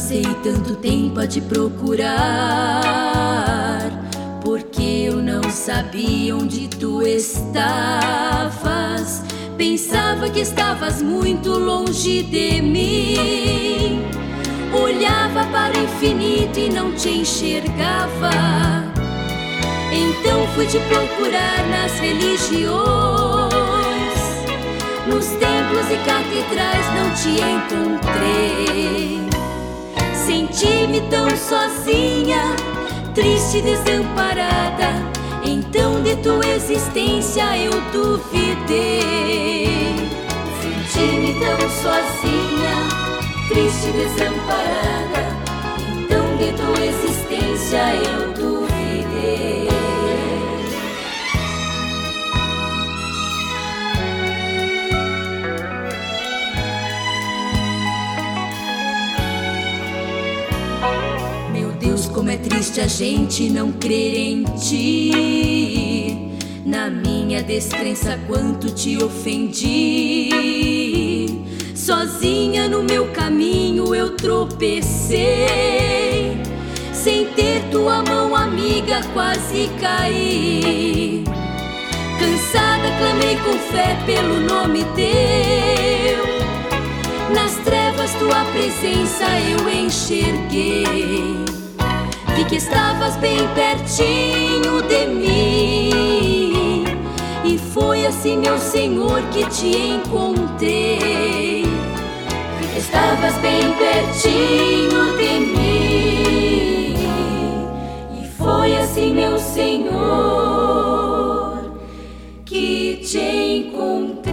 Passei tanto tempo a te procurar, porque eu não sabia onde tu estavas. Pensava que estavas muito longe de mim. Olhava para o infinito e não te enxergava. Então fui te procurar nas religiões, nos templos e catedrais não te encontrei. Senti-me tão sozinha, triste e desamparada. Então de tua existência eu duvidei. Senti-me tão sozinha, triste e desamparada. Então de tua existência eu duvidei. Meu Deus, como é triste a gente não crer em ti. Na minha descrença quanto te ofendi. Sozinha no meu caminho eu tropecei. Sem ter tua mão amiga quase caí. Cansada clamei com fé pelo nome teu. Nas trevas tua presença eu enxerguei. Vi que estavas bem pertinho de mim. E foi assim, meu Senhor, que te encontrei. Vi que estavas bem pertinho de mim. E foi assim, meu Senhor, que te encontrei.